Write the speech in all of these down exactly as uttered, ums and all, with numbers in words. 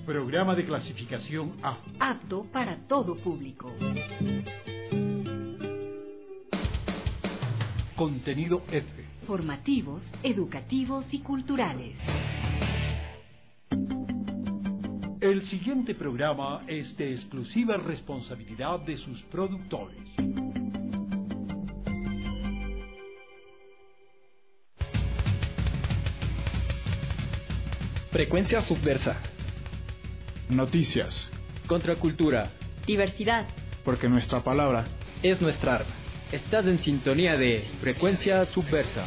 Programa de clasificación A. Apto para todo público. Contenido F. Formativos, educativos y culturales. El siguiente programa es de exclusiva responsabilidad de sus productores. Frecuencia subversa. Noticias. Contracultura. Diversidad. Porque nuestra palabra es nuestra arma. Estás en sintonía de Frecuencia Subversa.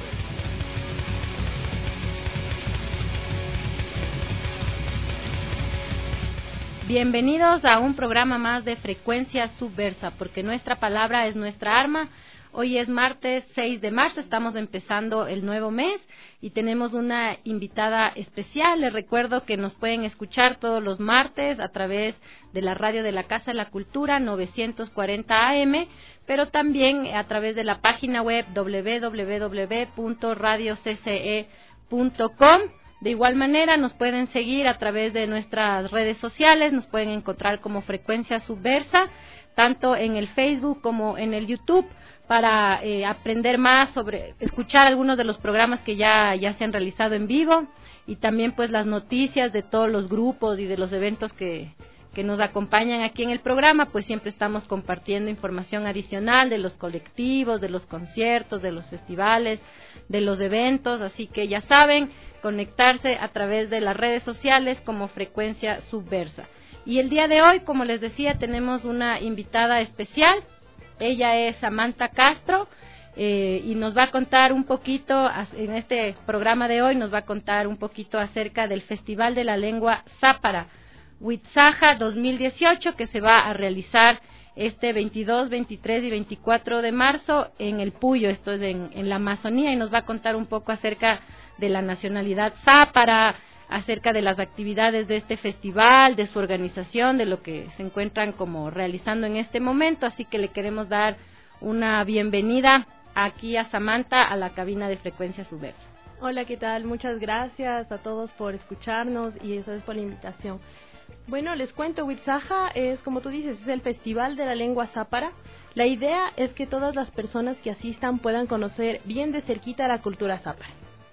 Bienvenidos a un programa más de Frecuencia Subversa, porque nuestra palabra es nuestra arma. Hoy es martes seis de marzo, estamos empezando el nuevo mes y tenemos una invitada especial. Les recuerdo que nos pueden escuchar todos los martes a través de la radio de la Casa de la Cultura novecientos cuarenta A M, pero también a través de la página web doble u doble u doble u punto radio c c e punto com. De igual manera nos pueden seguir a través de nuestras redes sociales, nos pueden encontrar como Frecuencia Subversa, tanto en el Facebook como en el YouTube, para eh, aprender más sobre, escuchar algunos de los programas que ya, ya se han realizado en vivo, y también pues las noticias de todos los grupos y de los eventos que, que nos acompañan aquí en el programa. Pues siempre estamos compartiendo información adicional de los colectivos, de los conciertos, de los festivales, de los eventos, así que ya saben, conectarse a través de las redes sociales como Frecuencia Subversa. Y el día de hoy, como les decía, tenemos una invitada especial. Ella es Samantha Castro eh, y nos va a contar un poquito, en este programa de hoy, nos va a contar un poquito acerca del Festival de la Lengua Zápara, Huitzaja dos mil dieciocho, que se va a realizar este veintidós, veintitrés y veinticuatro de marzo en el Puyo, esto es en, en la Amazonía, y nos va a contar un poco acerca de la nacionalidad zápara, acerca de las actividades de este festival, de su organización, de lo que se encuentran como realizando en este momento. Así que le queremos dar una bienvenida aquí a Samantha a la cabina de Frecuencia Subversa. Hola, ¿qué tal? Muchas gracias a todos por escucharnos y eso es por la invitación. Bueno, les cuento, Huitzaja es, como tú dices, es el Festival de la Lengua Zápara. La idea es que todas las personas que asistan puedan conocer bien de cerquita la cultura zápara,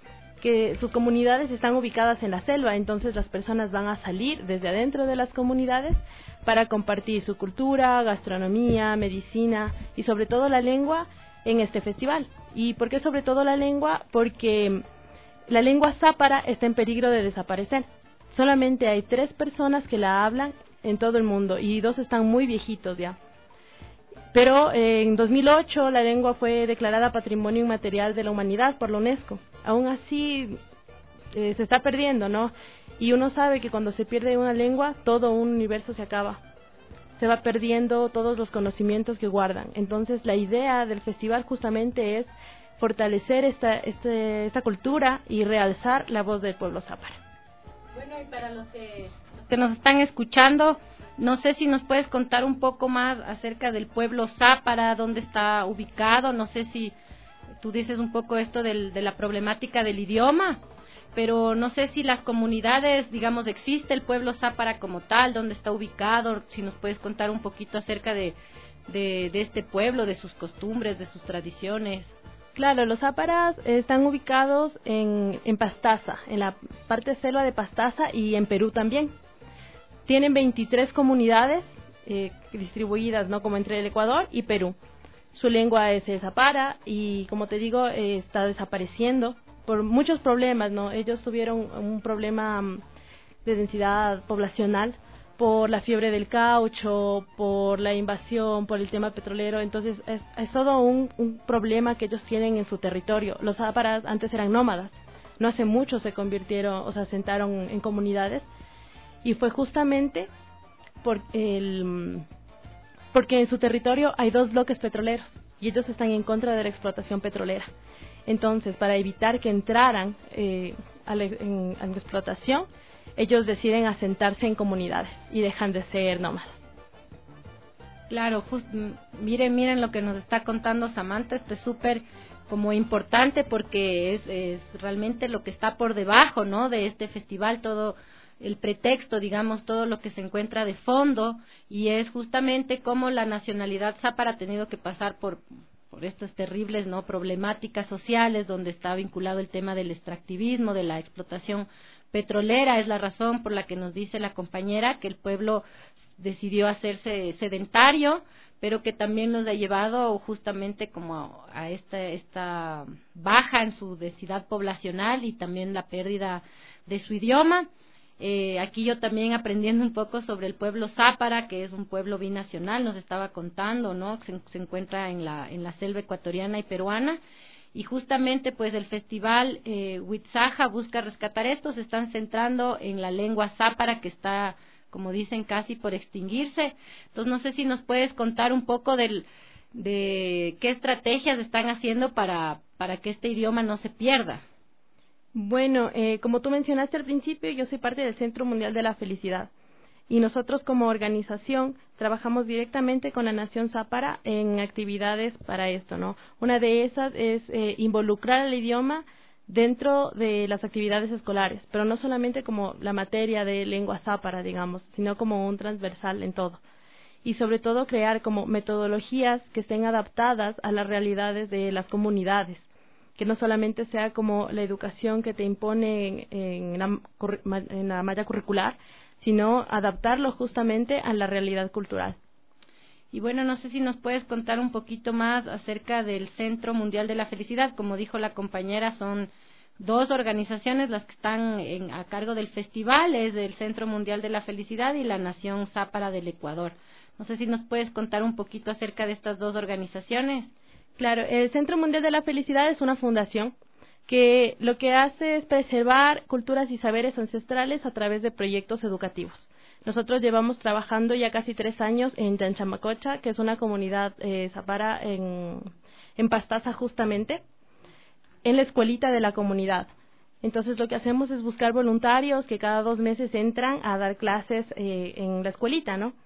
que sus comunidades están ubicadas en la selva, entonces las personas van a salir desde adentro de las comunidades para compartir su cultura, gastronomía, medicina y sobre todo la lengua en este festival. ¿Y por qué sobre todo la lengua? Porque la lengua zápara está en peligro de desaparecer. Solamente hay tres personas que la hablan en todo el mundo y dos están muy viejitos ya. Pero eh, en dos mil ocho la lengua fue declarada Patrimonio Inmaterial de la Humanidad por la UNESCO. Aún así eh, se está perdiendo, ¿no? Y uno sabe que cuando se pierde una lengua, todo un universo se acaba. Se va perdiendo todos los conocimientos que guardan. Entonces la idea del festival justamente es fortalecer esta, este, esta cultura y realzar la voz del pueblo zápara. Bueno, y para los que, los que nos están escuchando, no sé si nos puedes contar un poco más acerca del pueblo zápara, dónde está ubicado. No sé si tú dices un poco esto del, de la problemática del idioma, pero no sé si las comunidades, digamos, existe el pueblo zápara como tal, dónde está ubicado, si nos puedes contar un poquito acerca de, de, de este pueblo, de sus costumbres, de sus tradiciones. Claro, los záparas están ubicados en, en Pastaza, en la parte selva de Pastaza y en Perú también. Tienen veintitrés comunidades eh, distribuidas, ¿no?, como entre el Ecuador y Perú. Su lengua es el zápara y, como te digo, eh, está desapareciendo por muchos problemas, ¿no? Ellos tuvieron un problema de densidad poblacional por la fiebre del caucho, por la invasión, por el tema petrolero. Entonces es, es todo un, un problema que ellos tienen en su territorio. Los záparas antes eran nómadas, no hace mucho se convirtieron, o se asentaron en comunidades, y fue justamente por el, porque en su territorio hay dos bloques petroleros y ellos están en contra de la explotación petrolera. Entonces, para evitar que entraran eh, a, la, en, a la explotación, ellos deciden asentarse en comunidades y dejan de ser nómadas. Claro, just, miren, miren lo que nos está contando Samantha, esto es súper como importante porque es, es realmente lo que está por debajo, ¿no?, de este festival, todo el pretexto, digamos, todo lo que se encuentra de fondo, y es justamente cómo la nacionalidad zápara ha tenido que pasar por, por estas terribles, ¿no?, problemáticas sociales, donde está vinculado el tema del extractivismo, de la explotación petrolera. Es la razón por la que nos dice la compañera que el pueblo decidió hacerse sedentario, pero que también nos ha llevado justamente como a esta, esta baja en su densidad poblacional y también la pérdida de su idioma. Eh, aquí yo también aprendiendo un poco sobre el pueblo zápara, que es un pueblo binacional, nos estaba contando, ¿no?, se, se encuentra en la, en la selva ecuatoriana y peruana, y justamente pues el festival eh, Huitzaja busca rescatar esto. Se están centrando en la lengua zápara, que está, como dicen, casi por extinguirse. Entonces no sé si nos puedes contar un poco del, de qué estrategias están haciendo para, para que este idioma no se pierda. Bueno, eh, como tú mencionaste al principio, yo soy parte del Centro Mundial de la Felicidad, y nosotros como organización trabajamos directamente con la Nación Zápara en actividades para esto, ¿no? Una de esas es eh, involucrar el idioma dentro de las actividades escolares, pero no solamente como la materia de lengua zápara, digamos, sino como un transversal en todo. Y sobre todo crear como metodologías que estén adaptadas a las realidades de las comunidades, que no solamente sea como la educación que te impone en, en, la, en la malla curricular, sino adaptarlo justamente a la realidad cultural. Y bueno, no sé si nos puedes contar un poquito más acerca del Centro Mundial de la Felicidad. Como dijo la compañera, son dos organizaciones las que están en, a cargo del festival, es el Centro Mundial de la Felicidad y la Nación Zápara del Ecuador. No sé si nos puedes contar un poquito acerca de estas dos organizaciones. Claro, el Centro Mundial de la Felicidad es una fundación que lo que hace es preservar culturas y saberes ancestrales a través de proyectos educativos. Nosotros llevamos trabajando ya casi tres años en Yanchamacocha, que es una comunidad eh, zápara en, en Pastaza justamente, en la escuelita de la comunidad. Entonces lo que hacemos es buscar voluntarios que cada dos meses entran a dar clases eh, en la escuelita, ¿no?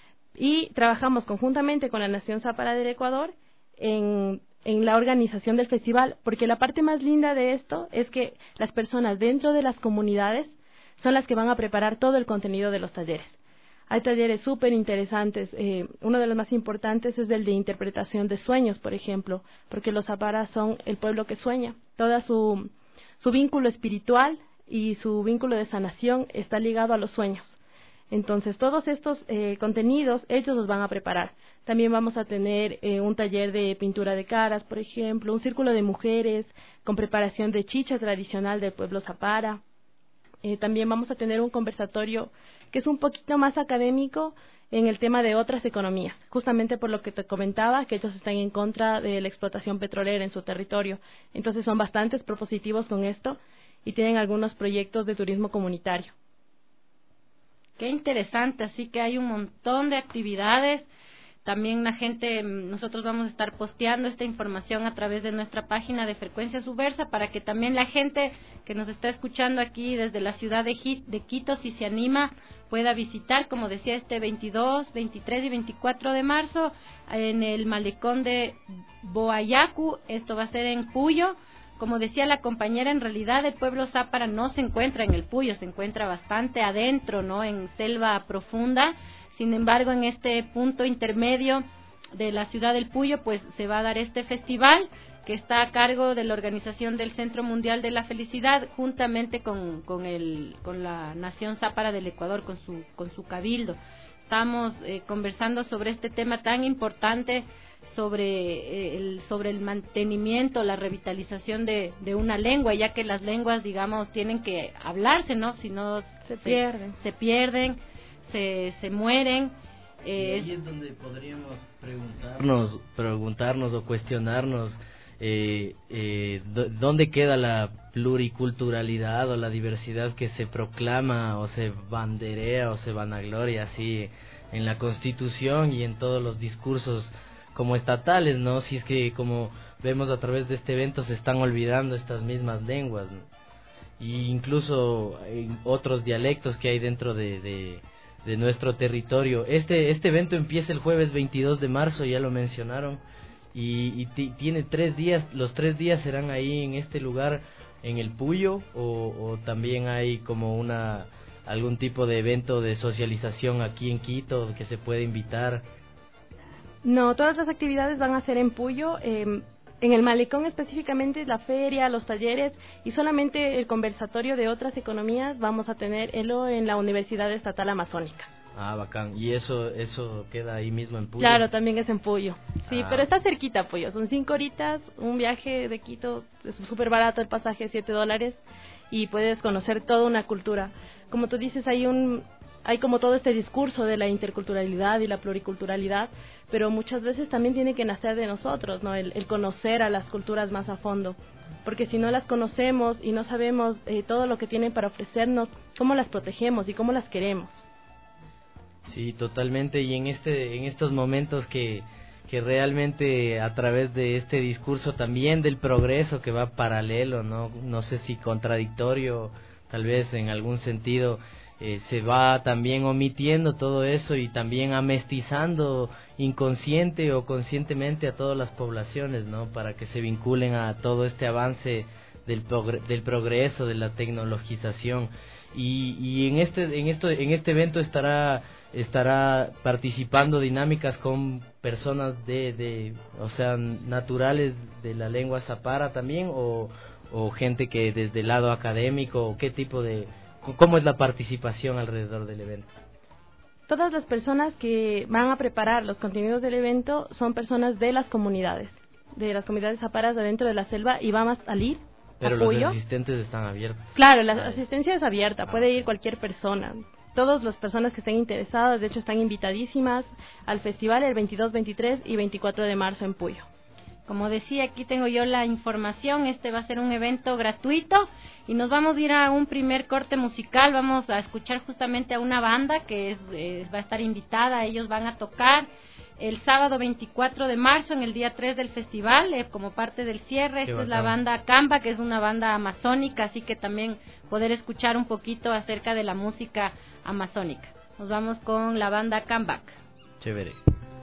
Y trabajamos conjuntamente con la Nación Zápara del Ecuador en, en la organización del festival, porque la parte más linda de esto es que las personas dentro de las comunidades son las que van a preparar todo el contenido de los talleres. Hay talleres súper interesantes, eh, uno de los más importantes es el de interpretación de sueños, por ejemplo, porque los záparas son el pueblo que sueña. Toda su, su vínculo espiritual y su vínculo de sanación está ligado a los sueños. Entonces, todos estos eh, contenidos, ellos los van a preparar. También vamos a tener eh, un taller de pintura de caras, por ejemplo, un círculo de mujeres con preparación de chicha tradicional del pueblo zápara. Eh, también vamos a tener un conversatorio que es un poquito más académico en el tema de otras economías, justamente por lo que te comentaba, que ellos están en contra de la explotación petrolera en su territorio. Entonces, son bastantes propositivos con esto y tienen algunos proyectos de turismo comunitario. Qué interesante, así que hay un montón de actividades. También la gente, nosotros vamos a estar posteando esta información a través de nuestra página de Frecuencia Subversa para que también la gente que nos está escuchando aquí desde la ciudad de, de Quito, si se anima, pueda visitar, como decía, este veintidós, veintitrés y veinticuatro de marzo en el malecón de Boayacu. Esto va a ser en Puyo. Como decía la compañera, en realidad el pueblo zápara no se encuentra en el Puyo, se encuentra bastante adentro, ¿no?, en selva profunda. Sin embargo, en este punto intermedio de la ciudad del Puyo, pues se va a dar este festival que está a cargo de la organización del Centro Mundial de la Felicidad, juntamente con, con, el, con la Nación Zápara del Ecuador, con su, con su cabildo. Estamos eh, conversando sobre este tema tan importante, sobre eh, el sobre el mantenimiento, la revitalización de, de una lengua, ya que las lenguas, digamos, tienen que hablarse, ¿no? Si no se, se pierden, se pierden, se, se mueren. Eh, y ahí es donde podríamos preguntarnos, preguntarnos o cuestionarnos eh, eh, dónde queda la pluriculturalidad o la diversidad que se proclama o se banderea o se vanagloria así en la Constitución y en todos los discursos como estatales, ¿no? Si es que, como vemos a través de este evento, se están olvidando estas mismas lenguas, ¿no? Y incluso en otros dialectos que hay dentro de, de, de nuestro territorio. Este este evento empieza el jueves veintidós de marzo, ya lo mencionaron, y, y t- tiene tres días. Los tres días serán ahí en este lugar, en el Puyo, o, o también hay como una algún tipo de evento de socialización aquí en Quito que se puede invitar? No, todas las actividades van a ser en Puyo. Eh, en el Malecón específicamente la feria, los talleres y solamente el conversatorio de otras economías vamos a tener elo en la Universidad Estatal Amazónica. Ah, bacán. ¿Y eso eso queda ahí mismo en Puyo? Claro, también es en Puyo. Sí, ah. pero está cerquita Puyo. Son cinco horitas, un viaje de Quito, es súper barato el pasaje, siete dólares, y puedes conocer toda una cultura. Como tú dices, hay un hay como todo este discurso de la interculturalidad y la pluriculturalidad, pero muchas veces también tiene que nacer de nosotros, ¿no? El, el conocer a las culturas más a fondo, porque si no las conocemos y no sabemos eh, todo lo que tienen para ofrecernos, cómo las protegemos y cómo las queremos. Sí, totalmente. Y en este en estos momentos que que realmente a través de este discurso también del progreso que va paralelo, no no sé si contradictorio, tal vez en algún sentido, eh, se va también omitiendo todo eso y también amestizando inconsciente o conscientemente a todas las poblaciones, ¿no? Para que se vinculen a todo este avance del progre- del progreso, de la tecnologización. Y, y en este en esto en este evento estará estará participando dinámicas con personas de de o sea naturales de la lengua zapara también, o o gente que desde el lado académico, o qué tipo de cómo es la participación alrededor del evento. Todas las personas que van a preparar los contenidos del evento son personas de las comunidades, de las comunidades zaparas adentro de la selva, y van a salir. Pero apoyo. Los asistentes están abiertos. Claro, la ah, asistencia es abierta, ah, puede ir cualquier persona. Todas las personas que estén interesadas, de hecho, están invitadísimas al festival el veintidós, veintitrés y veinticuatro de marzo en Puyo. Como decía, aquí tengo yo la información. Este va a ser un evento gratuito y nos vamos a ir a un primer corte musical. Vamos a escuchar justamente a una banda que es, eh, va a estar invitada. Ellos van a tocar el sábado veinticuatro de marzo, en el día tres del festival, eh, como parte del cierre. Esta es la banda Camba, que es una banda amazónica, así que también poder escuchar un poquito acerca de la música amazónica. Nos vamos con la banda Comeback. Chévere.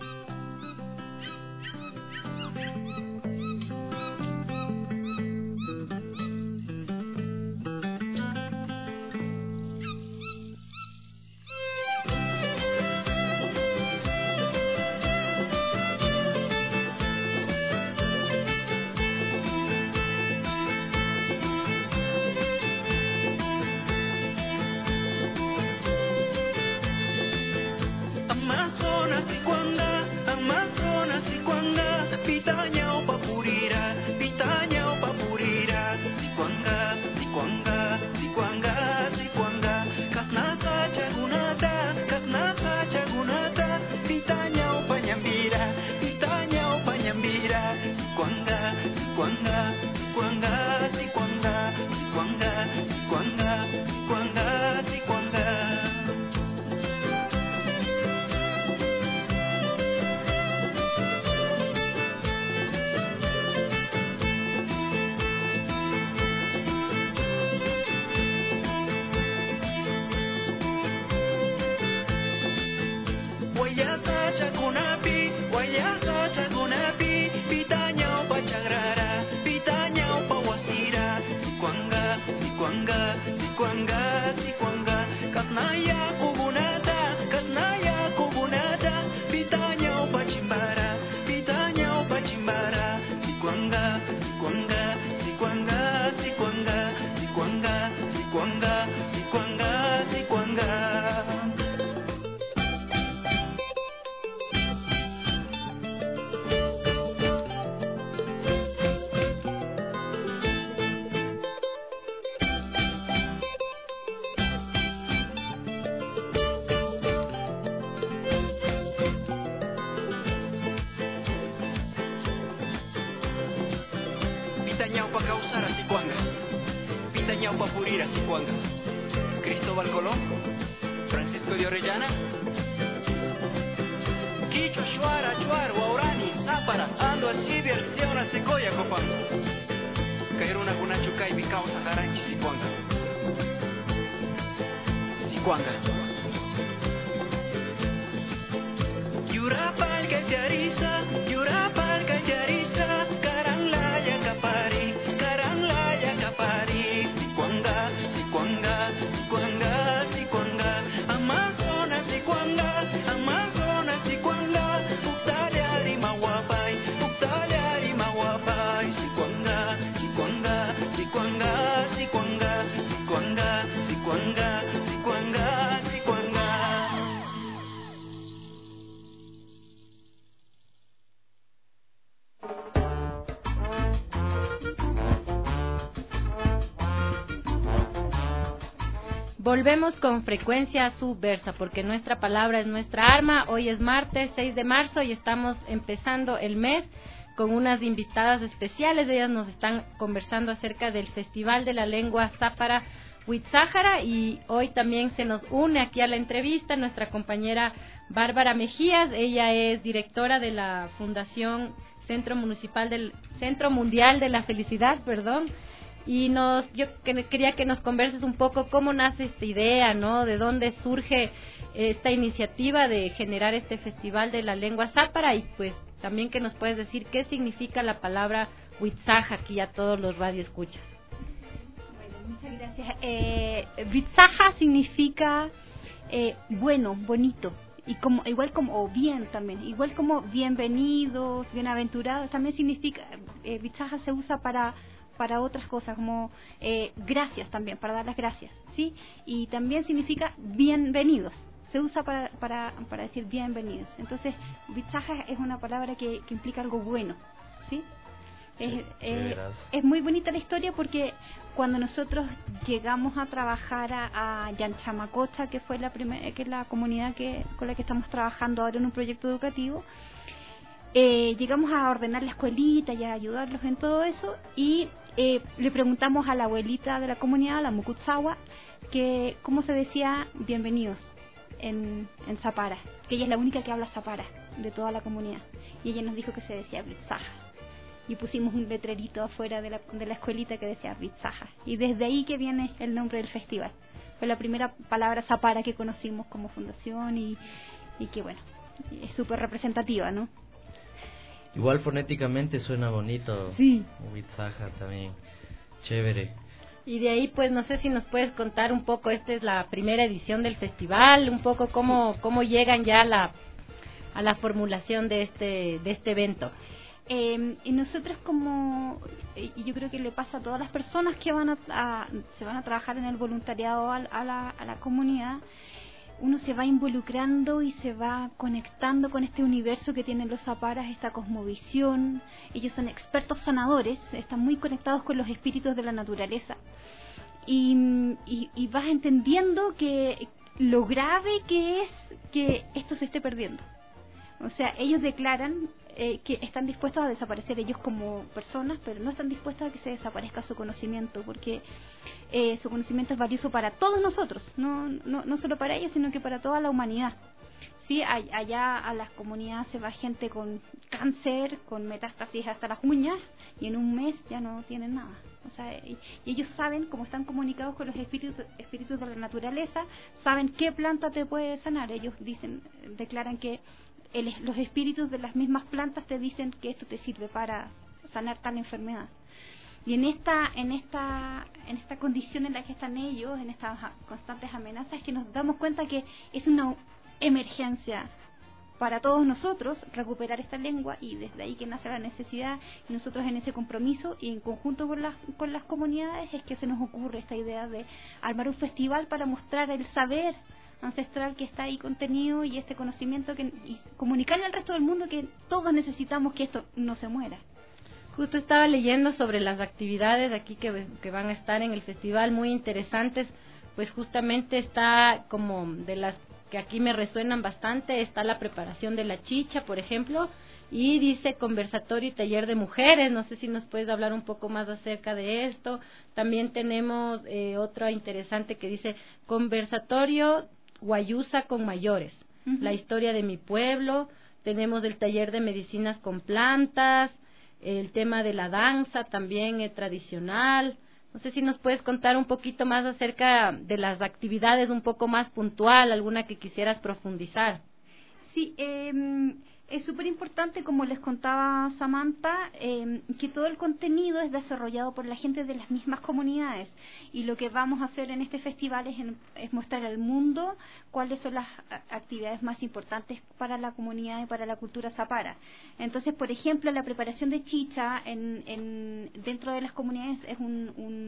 Cristóbal Colón, Francisco de Orellana, Quicho, Shuara, Chuar, Guaurani, Zápara, Ando, Asibia, Teona, Secoya, Copango, Cairuna, Cunachuca y Bicausa, Jaranchi, Sicuanga, Sicuanga. Yurapal, Cachariza, Yurapal, Cachariza, Caranlaya, Capari, Caranlaya, Capari, Sicuanga, Sicuanga, Sicuanga, Sicuanga. volvemos con Frecuencia Subversa, porque nuestra palabra es nuestra arma. Hoy es martes seis de marzo y estamos empezando el mes con unas invitadas especiales. Ellas nos están conversando acerca del Festival de la Lengua Zápara Huitzahara, y hoy también se nos une aquí a la entrevista nuestra compañera Bárbara Mejías. Ella es directora de la Fundación Centro Municipal del Centro Mundial de la Felicidad, perdón. Y nos, yo quería que nos converses un poco cómo nace esta idea, ¿no? De dónde surge esta iniciativa de generar este Festival de la Lengua Zápara, y pues también que nos puedes decir qué significa la palabra Huitzaja aquí a todos los radioescuchas. Bueno, muchas gracias. Eh, Huitzaja significa eh, bueno, bonito, y como igual como o bien también, igual como bienvenidos, bienaventurados, también significa, eh, Huitzaja se usa para para otras cosas, como eh, gracias también, para dar las gracias, ¿sí? Y también significa bienvenidos, se usa para para, para decir bienvenidos. Entonces, Huitzaja es una palabra que, que implica algo bueno, ¿sí? Es, sí, eh, es muy bonita la historia, porque cuando nosotros llegamos a trabajar a, a Yanchamacocha, que fue la primera, que es la comunidad que con la que estamos trabajando ahora en un proyecto educativo, eh, llegamos a ordenar la escuelita y a ayudarlos en todo eso, y eh, le preguntamos a la abuelita de la comunidad, la Mukutsawa, que cómo se decía bienvenidos en, en Zapara, que ella es la única que habla Zapara de toda la comunidad, y ella nos dijo que se decía Huitzaja, y pusimos un letrerito afuera de la, de la escuelita que decía Huitzaja, y desde ahí que viene el nombre del festival. Fue la primera palabra Zapara que conocimos como fundación, y, y que bueno, es súper representativa, ¿no? Igual fonéticamente suena bonito. Sí. Huitzaja también, chévere. Y de ahí, pues, no sé si nos puedes contar un poco, esta es la primera edición del festival, un poco cómo cómo llegan ya a la, a la formulación de este de este evento. Eh, y nosotros, como, y yo creo que le pasa a todas las personas que van a, a se van a trabajar en el voluntariado a, a, la, a la comunidad, uno se va involucrando y se va conectando con este universo que tienen los zaparas, esta cosmovisión. Ellos son expertos sanadores, están muy conectados con los espíritus de la naturaleza, y, y, y vas entendiendo que lo grave que es que esto se esté perdiendo. O sea, ellos declaran eh, que están dispuestos a desaparecer ellos como personas, pero no están dispuestos a que se desaparezca su conocimiento, porque eh, su conocimiento es valioso para todos nosotros, no, no, no solo para ellos, sino que para toda la humanidad. Sí, allá a las comunidades se va gente con cáncer, con metástasis hasta las uñas, y en un mes ya no tienen nada. O sea, y, y ellos saben, como están comunicados con los espíritus, espíritus de la naturaleza, saben qué planta te puede sanar. Ellos dicen, declaran que el, los espíritus de las mismas plantas te dicen que esto te sirve para sanar tal enfermedad. Y en esta en esta en esta condición en la que están ellos, en estas constantes amenazas, es que nos damos cuenta que es una emergencia para todos nosotros recuperar esta lengua, y desde ahí que nace la necesidad, y nosotros en ese compromiso y en conjunto con las con las comunidades es que se nos ocurre esta idea de armar un festival para mostrar el saber ancestral que está ahí contenido, y este conocimiento, que y comunicarle al resto del mundo que todos necesitamos que esto no se muera. Justo estaba leyendo sobre las actividades aquí que, que van a estar en el festival, muy interesantes. Pues justamente está, como de las que aquí me resuenan bastante, está la preparación de la chicha, por ejemplo, y dice conversatorio y taller de mujeres. No sé si nos puedes hablar un poco más acerca de esto. También tenemos eh, otra interesante que dice conversatorio Guayusa con mayores, uh-huh. La historia de mi pueblo. Tenemos el taller de medicinas con plantas, el tema de la danza también eh, tradicional. No sé si nos puedes contar un poquito más acerca de las actividades, un poco más puntual, alguna que quisieras profundizar. Sí, eh, es súper importante, como les contaba Samantha, eh, que todo el contenido es desarrollado por la gente de las mismas comunidades, y lo que vamos a hacer en este festival es, en, es mostrar al mundo cuáles son las actividades más importantes para la comunidad y para la cultura zapara. Entonces, por ejemplo, la preparación de chicha en, en, dentro de las comunidades es un, un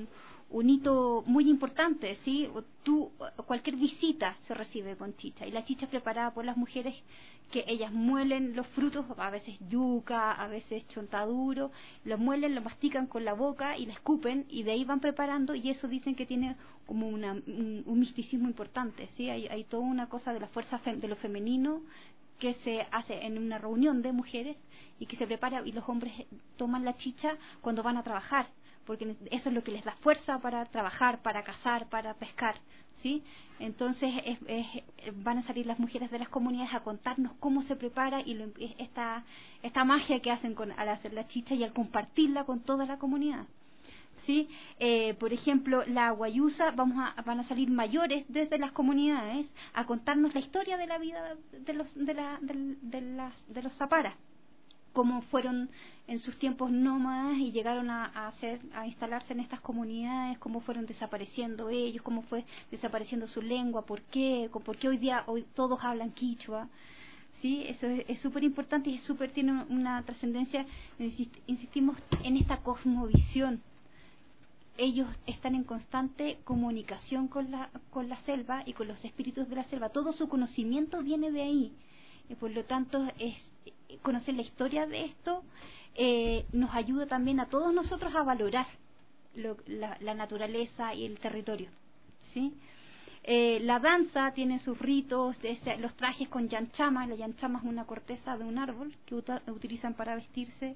un hito muy importante, ¿sí? Tú, cualquier visita se recibe con chicha, y la chicha es preparada por las mujeres, que ellas muelen los frutos, a veces yuca, a veces chontaduro, lo muelen, lo mastican con la boca y la escupen, y de ahí van preparando, y eso dicen que tiene como una, un, un misticismo importante, ¿sí? Hay, hay toda una cosa de la fuerza fem, de lo femenino que se hace en una reunión de mujeres y que se prepara, y los hombres toman la chicha cuando van a trabajar, porque eso es lo que les da fuerza para trabajar, para cazar, para pescar, ¿sí? Entonces es, es, van a salir las mujeres de las comunidades a contarnos cómo se prepara, y lo, esta, esta magia que hacen con, al hacer la chicha y al compartirla con toda la comunidad, ¿sí? Eh, por ejemplo, la guayusa, vamos a, van a salir mayores desde las comunidades a contarnos la historia de la vida de los, de la, de, de las, de los zaparas, cómo fueron en sus tiempos nómadas y llegaron a, a hacer a instalarse en estas comunidades, cómo fueron desapareciendo ellos, cómo fue desapareciendo su lengua, por qué, por qué hoy día hoy todos hablan quichua, sí, eso es súper importante, y es súper, tiene una trascendencia. Insistimos en esta cosmovisión. Ellos están en constante comunicación con la con la selva y con los espíritus de la selva. Todo su conocimiento viene de ahí, y por lo tanto es conocer la historia de esto eh, nos ayuda también a todos nosotros a valorar lo, la, la naturaleza y el territorio, ¿sí? Eh, la danza tiene sus ritos, de ese, los trajes con yanchama. La yanchama es una corteza de un árbol que uta, utilizan para vestirse.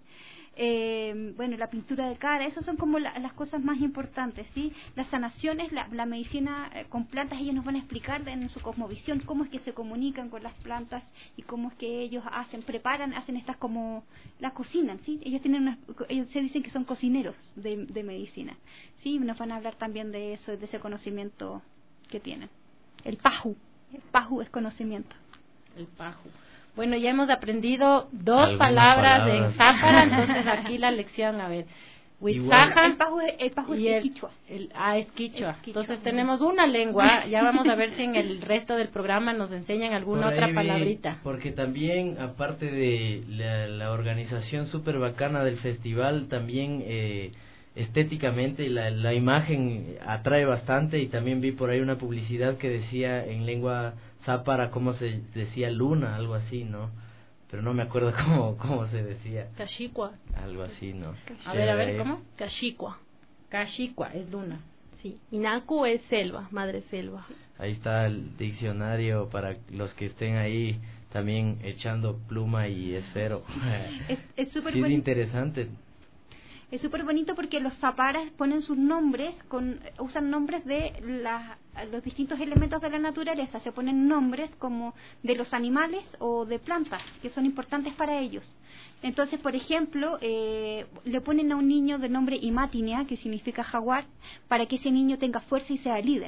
Eh, bueno, la pintura de cara, esas son como la, las cosas más importantes, ¿sí? Las sanaciones, la, la medicina eh, con plantas, ellos nos van a explicar en su cosmovisión cómo es que se comunican con las plantas y cómo es que ellos hacen, preparan, hacen estas como, las cocinan, ¿sí? Ellos tienen unas, ellos se dicen que son cocineros de, de medicina, ¿sí? Nos van a hablar también de eso, de ese conocimiento que tienen. El paju, el paju es conocimiento. El paju. Bueno, ya hemos aprendido dos palabras, palabras en zápara, entonces aquí la lección, a ver, huitzaja, el paju, el paju y es el, quichua. El, ah, es quichua. Es quichua. Entonces tenemos una lengua, ya vamos a ver si en el resto del programa nos enseñan alguna otra vi, palabrita. Porque también, aparte de la, la organización súper bacana del festival, también eh, estéticamente la, la imagen atrae bastante, y también vi por ahí una publicidad que decía en lengua zápara cómo se decía luna, algo así, ¿no? Pero no me acuerdo cómo cómo se decía. Cachiqua. Algo así, ¿no? A ver, a ver, ¿cómo? Cachiqua. Cachiqua es luna. Sí. Inacu es selva, madre selva. Ahí está el diccionario para los que estén ahí también echando pluma y esfero. Es súper sí, bonito. interesante. Es súper bonito porque los zaparas ponen sus nombres, con usan nombres de la, los distintos elementos de la naturaleza, se ponen nombres como de los animales o de plantas que son importantes para ellos. Entonces, por ejemplo, eh, le ponen a un niño de nombre Imatinia, que significa jaguar, para que ese niño tenga fuerza y sea líder,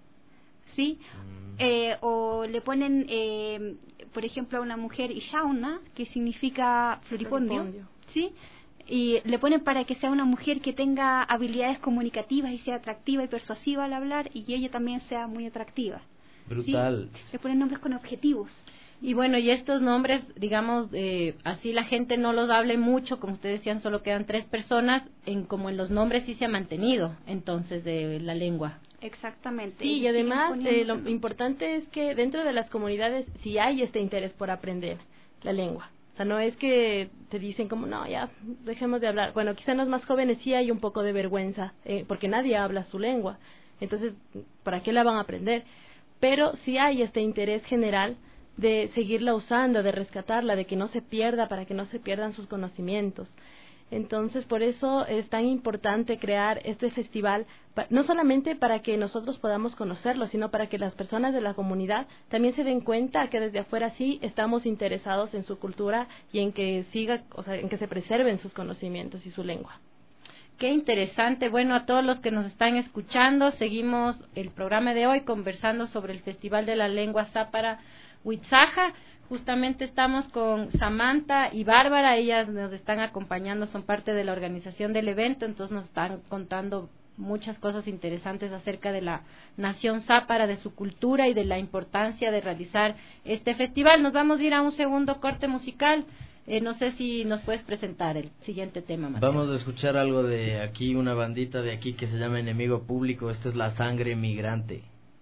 ¿sí? Eh, o le ponen, eh, por ejemplo, a una mujer Ishauna, que significa floripondio, floripondio. ¿Sí? Y le ponen para que sea una mujer que tenga habilidades comunicativas y sea atractiva y persuasiva al hablar, y ella también sea muy atractiva. Brutal. ¿Sí? Le ponen nombres con objetivos. Y bueno, y estos nombres, digamos, eh, así la gente no los hable mucho, como ustedes decían, solo quedan tres personas, en como en los nombres sí se ha mantenido, entonces, de la lengua. Exactamente. Sí, y además eh, lo importante es que dentro de las comunidades sí hay este interés por aprender la lengua. O sea, no es que te dicen como, no, ya, dejemos de hablar. Bueno, quizá en los más jóvenes sí hay un poco de vergüenza, eh, porque nadie habla su lengua. Entonces, ¿para qué la van a aprender? Pero sí hay este interés general de seguirla usando, de rescatarla, de que no se pierda, para que no se pierdan sus conocimientos. Entonces, por eso es tan importante crear este festival, no solamente para que nosotros podamos conocerlo, sino para que las personas de la comunidad también se den cuenta que desde afuera sí estamos interesados en su cultura y en que siga, o sea, en que se preserven sus conocimientos y su lengua. Qué interesante. Bueno, a todos los que nos están escuchando, seguimos el programa de hoy conversando sobre el Festival de la Lengua Zápara Huitzaja. Justamente estamos con Samantha y Bárbara, ellas nos están acompañando, son parte de la organización del evento, entonces nos están contando muchas cosas interesantes acerca de la nación zápara, de su cultura y de la importancia de realizar este festival. Nos vamos a ir a un segundo corte musical, Eh, no sé si nos puedes presentar el siguiente tema, Mateo. Vamos a escuchar algo de aquí, una bandita de aquí que se llama Enemigo Público. Esto es La Sangre Migrante.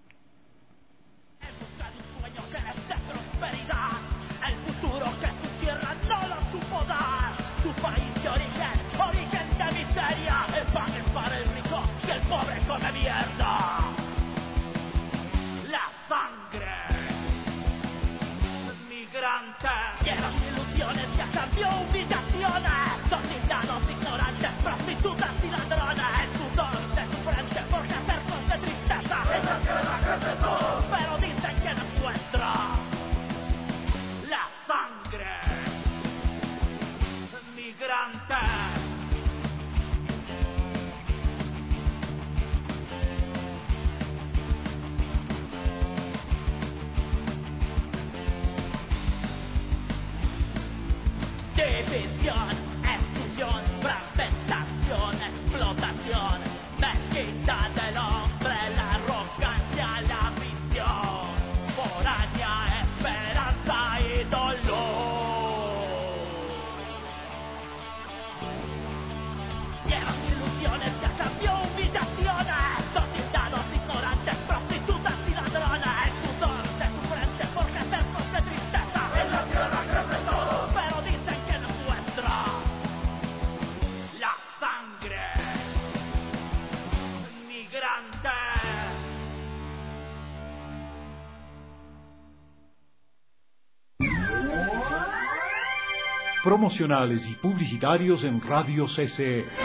Llenos de ilusiones que a cambio humillaciones, son tiranos ignorantes, prostitutas y ladrones. El sudor de su frente forja cercos de tristeza. Ella quiere la gente todo, pero dicen que no es nuestra. La sangre migrante. División, exclusión, fragmentación, explotación, mezquindad del hombre, la arrogancia, la ambición, foránea, esperanza y dolor. Llenos de ilusiones que a cambio humillaciones, son tildados ignorantes, prostitutas y ladrones. El sudor de su frente forja cercos de tristeza. En la tierra crece todo, pero dicen que no es nuestra. La sangre migrante. Promocionales y publicitarios en Radio C C E.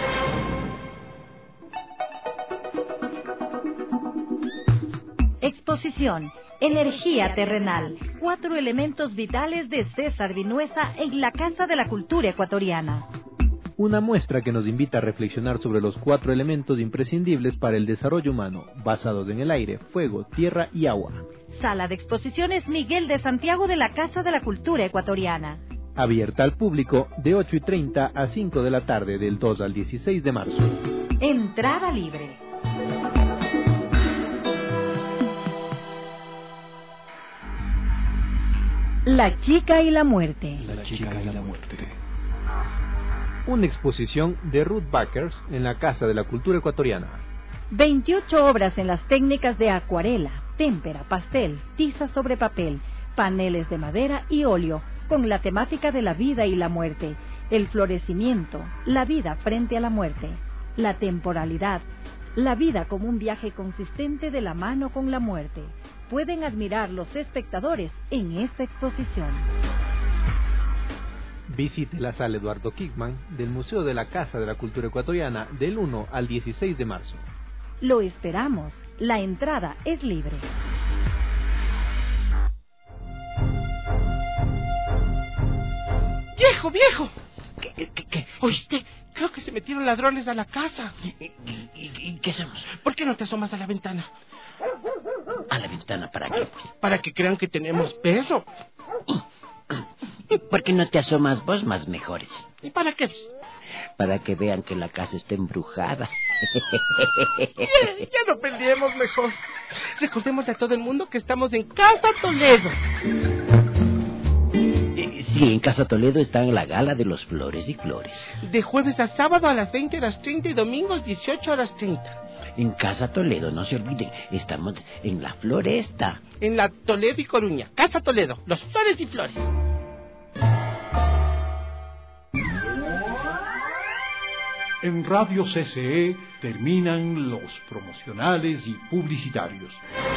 Exposición Energía Terrenal. Cuatro elementos vitales de César Vinuesa en la Casa de la Cultura Ecuatoriana. Una muestra que nos invita a reflexionar sobre los cuatro elementos imprescindibles para el desarrollo humano, basados en el aire, fuego, tierra y agua. Sala de exposiciones Miguel de Santiago de la Casa de la Cultura Ecuatoriana. Abierta al público de ocho y treinta a cinco de la tarde del dos al dieciséis de marzo. Entrada libre. La chica y la muerte. La chica y la muerte. Una exposición de Ruth Backers en la Casa de la Cultura Ecuatoriana. veintiocho obras en las técnicas de acuarela, témpera, pastel, tiza sobre papel, paneles de madera y óleo, con la temática de la vida y la muerte, el florecimiento, la vida frente a la muerte, la temporalidad, la vida como un viaje consistente de la mano con la muerte. Pueden admirar los espectadores en esta exposición. Visite la sala Eduardo Kickman del Museo de la Casa de la Cultura Ecuatoriana del uno al dieciséis de marzo. Lo esperamos. La entrada es libre. ¡Viejo, viejo! ¿Qué, qué, qué? ¿Oíste? Creo que se metieron ladrones a la casa. ¿Y, y, y qué hacemos? ¿Por qué no te asomas a la ventana? ¿A la ventana para qué, pues? Para que crean que tenemos peso. ¿Por qué no te asomas vos más mejores? ¿Y para qué? Para que vean que la casa está embrujada. Ya, ya no peleemos mejor. Recordémosle a todo el mundo que estamos en Casa Toledo. Sí, en Casa Toledo está en la gala de los Flores y Flores. De jueves a sábado a las veinte horas treinta y domingos dieciocho horas treinta. En Casa Toledo, no se olviden, estamos en la Floresta. En la Toledo y Coruña. Casa Toledo, los Flores y Flores. En Radio C C E terminan los promocionales y publicitarios.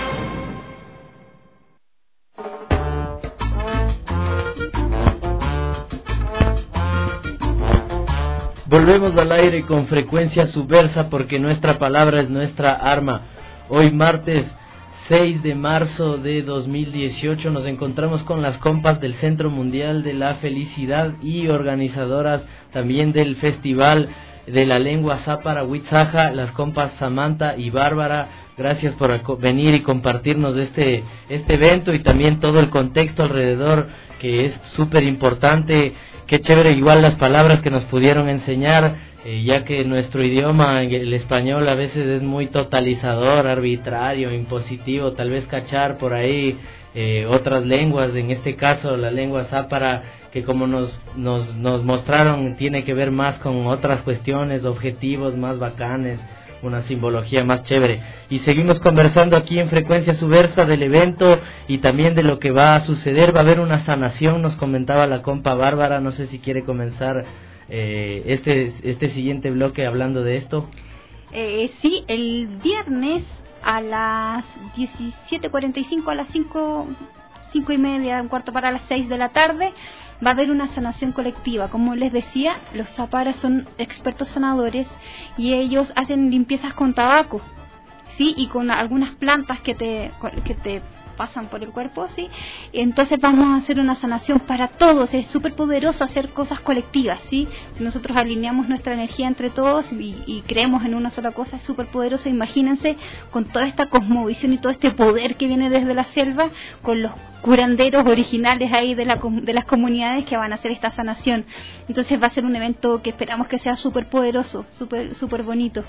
Volvemos al aire con Frecuencia Subversa porque nuestra palabra es nuestra arma. Hoy martes seis de marzo de dos mil dieciocho nos encontramos con las compas del Centro Mundial de la Felicidad y organizadoras también del Festival de la Lengua Zápara Huitzaja, las compas Samantha y Bárbara. Gracias por venir y compartirnos este, este evento y también todo el contexto alrededor, que es súper importante. Qué chévere igual las palabras que nos pudieron enseñar, eh, ya que nuestro idioma, el español, a veces es muy totalizador, arbitrario, impositivo. Tal vez cachar por ahí eh, otras lenguas, en este caso la lengua zápara, que como nos, nos, nos mostraron tiene que ver más con otras cuestiones, objetivos más bacanes, una simbología más chévere. Y seguimos conversando aquí en Frecuencia Subversa del evento y también de lo que va a suceder. Va a haber una sanación, nos comentaba la compa Bárbara, no sé si quiere comenzar eh, este, este siguiente bloque hablando de esto. Eh, sí, el viernes a las diecisiete cuarenta y cinco, a las cinco, cinco y media, un cuarto para las seis de la tarde, va a haber una sanación colectiva. Como les decía, los zaparas son expertos sanadores y ellos hacen limpiezas con tabaco, sí, y con algunas plantas que te que te pasan por el cuerpo, sí. Entonces vamos a hacer una sanación para todos. Es súper poderoso hacer cosas colectivas, sí. Si nosotros alineamos nuestra energía entre todos y, y creemos en una sola cosa, es súper poderoso. Imagínense con toda esta cosmovisión y todo este poder que viene desde la selva, con los curanderos originales ahí de, la, de las comunidades que van a hacer esta sanación. Entonces va a ser un evento que esperamos que sea súper poderoso, súper súper bonito.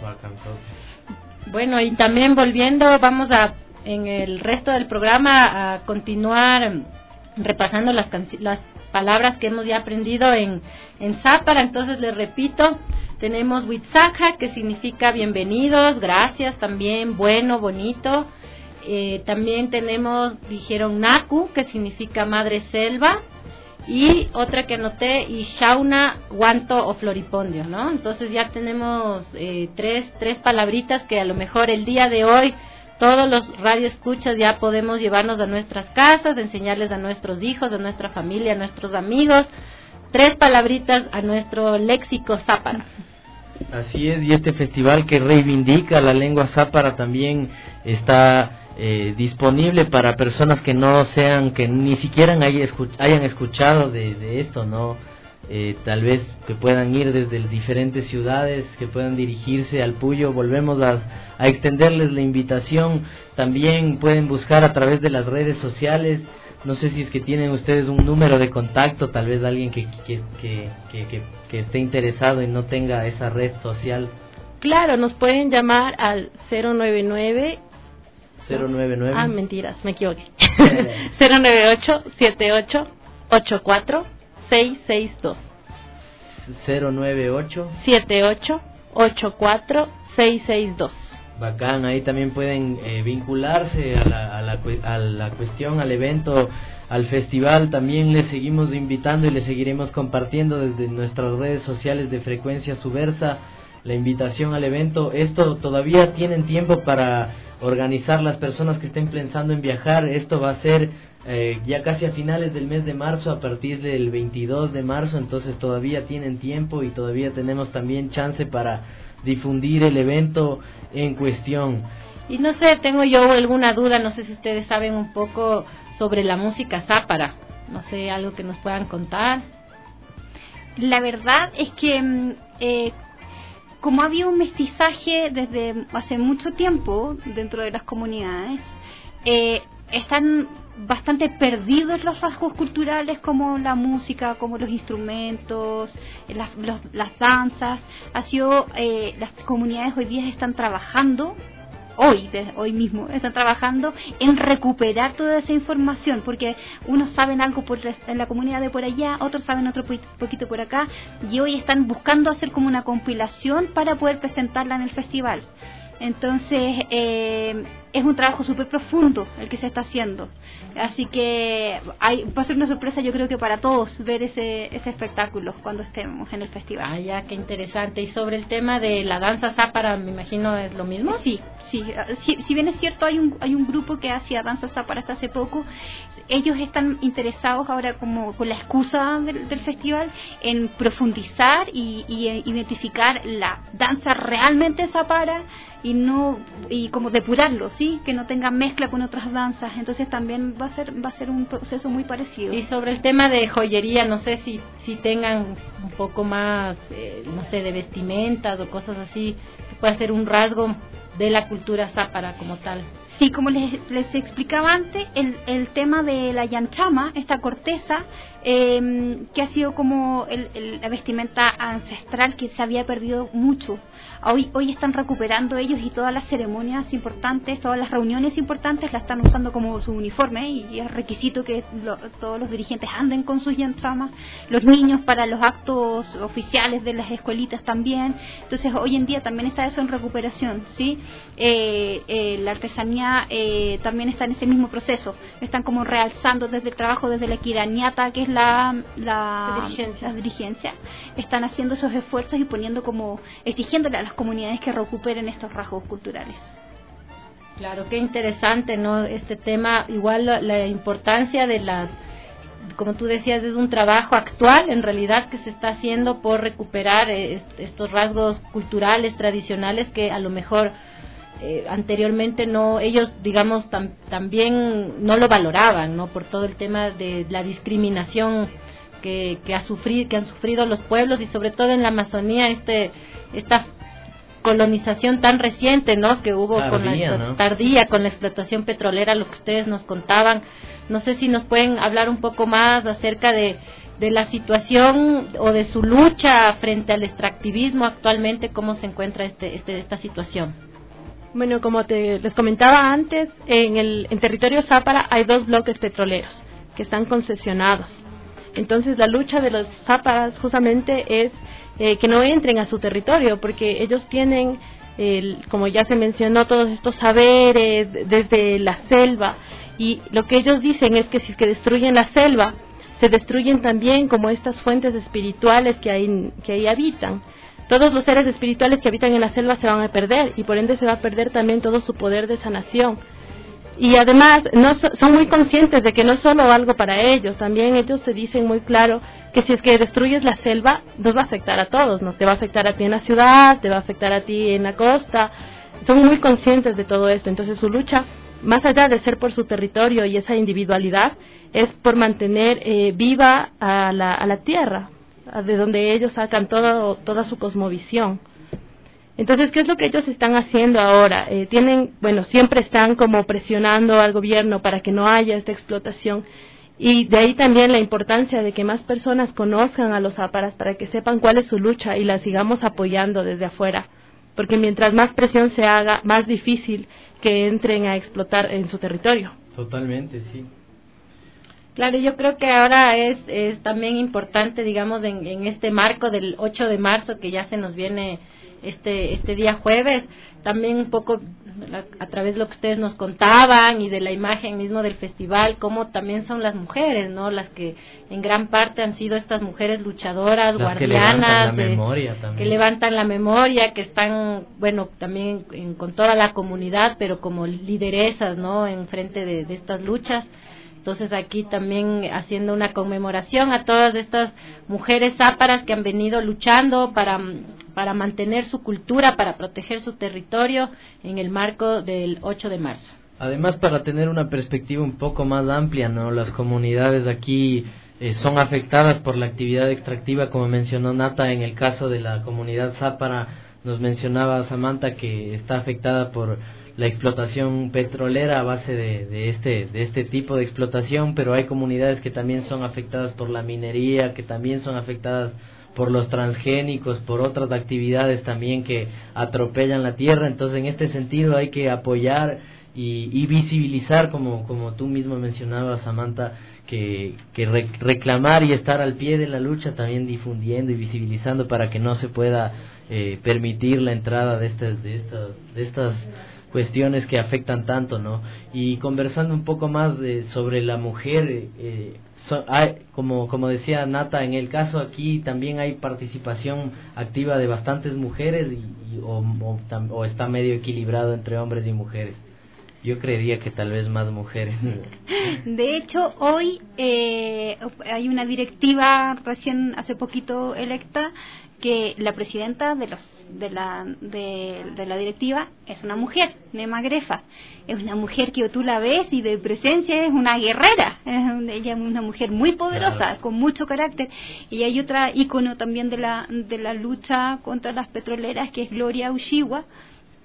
Bueno, y también volviendo, vamos a en el resto del programa a continuar repasando las, las palabras que hemos ya aprendido en, en zápara. Entonces les repito, tenemos Huitzaja, que significa bienvenidos, gracias, también bueno, bonito. Eh, también tenemos, dijeron Naku, que significa madre selva, y otra que anoté, Ishauna, guanto o floripondio, ¿no? Entonces ya tenemos eh, tres, tres palabritas que a lo mejor el día de hoy todos los radioescuchas ya podemos llevarnos a nuestras casas, enseñarles a nuestros hijos, a nuestra familia, a nuestros amigos, tres palabritas a nuestro léxico zápara. Así es, y este festival que reivindica la lengua zápara también está eh, disponible para personas que no sean, que ni siquiera hayan escuchado de, de esto, ¿no? Eh, tal vez que puedan ir desde diferentes ciudades, que puedan dirigirse al Puyo. Volvemos a, a extenderles la invitación. También pueden buscar a través de las redes sociales. No sé si es que tienen ustedes un número de contacto, tal vez alguien que, que, que, que, que, que esté interesado y no tenga esa red social. Claro, nos pueden llamar al cero nueve nueve cero nueve nueve Ah, mentiras, me equivoqué. cero nueve ocho siete ocho ocho cuatro seis seis dos cero nueve ocho siete ocho ocho cuatro seis seis dos. Bacán, ahí también pueden eh, vincularse a la, a, la, a la cuestión, al evento, al festival. También les seguimos invitando y les seguiremos compartiendo desde nuestras redes sociales de Frecuencia Subversa la invitación al evento. Esto todavía tienen tiempo para organizar las personas que estén pensando en viajar. Esto va a ser eh, ya casi a finales del mes de marzo, a partir del veintidós de marzo, entonces todavía tienen tiempo y todavía tenemos también chance para difundir el evento en cuestión. Y no sé, tengo yo alguna duda, no sé si ustedes saben un poco sobre la música zápara, no sé, algo que nos puedan contar. La verdad es que eh, como había un mestizaje desde hace mucho tiempo dentro de las comunidades, eh, están bastante perdidos los rasgos culturales como la música, como los instrumentos, las, los, las danzas. Ha sido, eh, las comunidades hoy día están trabajando, hoy, de, hoy mismo, están trabajando en recuperar toda esa información, porque unos saben algo por en la comunidad de por allá, otros saben otro poquito por acá, y hoy están buscando hacer como una compilación para poder presentarla en el festival. Entonces, eh, es un trabajo súper profundo el que se está haciendo. Así que hay, va a ser una sorpresa, yo creo que para todos, ver ese, ese espectáculo cuando estemos en el festival. Ah, ya, qué interesante. Y sobre el tema de la danza zápara, me imagino es lo mismo. Sí, sí. Si, si bien es cierto, hay un, hay un grupo que hacía danza zápara hasta hace poco. Ellos están interesados ahora, como con la excusa del, del festival, en profundizar y, y en identificar la danza realmente zápara y no y como depurarlo, sí, que no tenga mezcla con otras danzas. Entonces también va a ser va a ser un proceso muy parecido. Y sobre el tema de joyería, no sé si si tengan un poco más, eh, no sé, de vestimentas o cosas así, que pueda ser un rasgo de la cultura zápara como tal. Sí, como les, les explicaba antes, el, el tema de la yanchama, esta corteza, eh, que ha sido como el, el, la vestimenta ancestral que se había perdido mucho. Hoy, hoy están recuperando ellos y todas las ceremonias importantes, todas las reuniones importantes la están usando como su uniforme y, y es requisito que lo, todos los dirigentes anden con sus yanchamas, los niños para los actos oficiales de las escuelitas también. Entonces hoy en día también está eso en recuperación, ¿sí? Eh, eh, la artesanía eh, también está en ese mismo proceso, están como realzando desde el trabajo, desde la Kiraniata, que es la, la, la, dirigencia. la dirigencia, están haciendo esos esfuerzos y poniendo como, exigiéndole a las comunidades que recuperen estos rasgos culturales. Claro, qué interesante, ¿no? Este tema, igual la, la importancia de las, como tú decías, es un trabajo actual en realidad que se está haciendo por recuperar eh, estos rasgos culturales, tradicionales que a lo mejor eh, anteriormente no, ellos digamos tam, también no lo valoraban, ¿no? Por todo el tema de la discriminación que, que, ha sufrido, que han sufrido los pueblos y sobre todo en la Amazonía, este esta colonización tan reciente, ¿no? Que hubo tardía, con la ¿no? tardía con la explotación petrolera, lo que ustedes nos contaban. No sé si nos pueden hablar un poco más acerca de, de la situación o de su lucha frente al extractivismo actualmente, cómo se encuentra este, este esta situación. Bueno, como te les comentaba antes, en el en territorio Zápara hay dos bloques petroleros que están concesionados. Entonces la lucha de los záparas justamente es eh, que no entren a su territorio, porque ellos tienen, eh, como ya se mencionó, todos estos saberes desde la selva, y lo que ellos dicen es que si es que destruyen la selva, se destruyen también como estas fuentes espirituales que ahí, que ahí habitan. Todos los seres espirituales que habitan en la selva se van a perder, y por ende se va a perder también todo su poder de sanación. Y además no so, son muy conscientes de que no es solo algo para ellos, también ellos te dicen muy claro que si es que destruyes la selva, nos va a afectar a todos, ¿no? Te va a afectar a ti en la ciudad, te va a afectar a ti en la costa. Son muy conscientes de todo esto, entonces su lucha, más allá de ser por su territorio y esa individualidad, es por mantener eh, viva a la, a la tierra, de donde ellos sacan todo, toda su cosmovisión. Entonces, ¿qué es lo que ellos están haciendo ahora? Eh, tienen, bueno, siempre están como presionando al gobierno para que no haya esta explotación, y de ahí también la importancia de que más personas conozcan a los záparas para que sepan cuál es su lucha y la sigamos apoyando desde afuera, porque mientras más presión se haga, más difícil que entren a explotar en su territorio. Totalmente, sí. Claro, yo creo que ahora es, es también importante, digamos, en, en este marco del ocho de marzo que ya se nos viene este este día jueves, también un poco a través de lo que ustedes nos contaban y de la imagen mismo del festival, cómo también son las mujeres, ¿no? Las que en gran parte han sido estas mujeres luchadoras, las guardianas, que levantan la de, memoria también. que levantan la memoria, que están, bueno, también en, con toda la comunidad, pero como lideresas, ¿no? En frente de, de estas luchas. Entonces aquí también haciendo una conmemoración a todas estas mujeres záparas que han venido luchando para, para mantener su cultura, para proteger su territorio en el marco del ocho de marzo. Además, para tener una perspectiva un poco más amplia, ¿no? Las comunidades aquí eh, son afectadas por la actividad extractiva, como mencionó Nata, en el caso de la comunidad zápara, nos mencionaba Samantha que está afectada por la explotación petrolera a base de, de este de este tipo de explotación, pero hay comunidades que también son afectadas por la minería, que también son afectadas por los transgénicos, por otras actividades también que atropellan la tierra. Entonces, en este sentido hay que apoyar y, y visibilizar, como como tú mismo mencionabas, Samantha, que, que re, reclamar y estar al pie de la lucha, también difundiendo y visibilizando para que no se pueda eh, permitir la entrada de estas de estas de estas cuestiones que afectan tanto, ¿no? Y conversando un poco más de, sobre la mujer, eh, so, hay, como como decía Nata, en el caso aquí también hay participación activa de bastantes mujeres y, y o, o, o está medio equilibrado entre hombres y mujeres. Yo creería que tal vez más mujeres. De hecho, hoy eh, hay una directiva recién hace poquito electa que la presidenta de los de la de, de la directiva es una mujer, Nema Grefa. Es una mujer que tú la ves y de presencia es una guerrera. Es, ella es una mujer muy poderosa, claro, con mucho carácter. Y hay otra ícono también de la de la lucha contra las petroleras, que es Gloria Ushigua,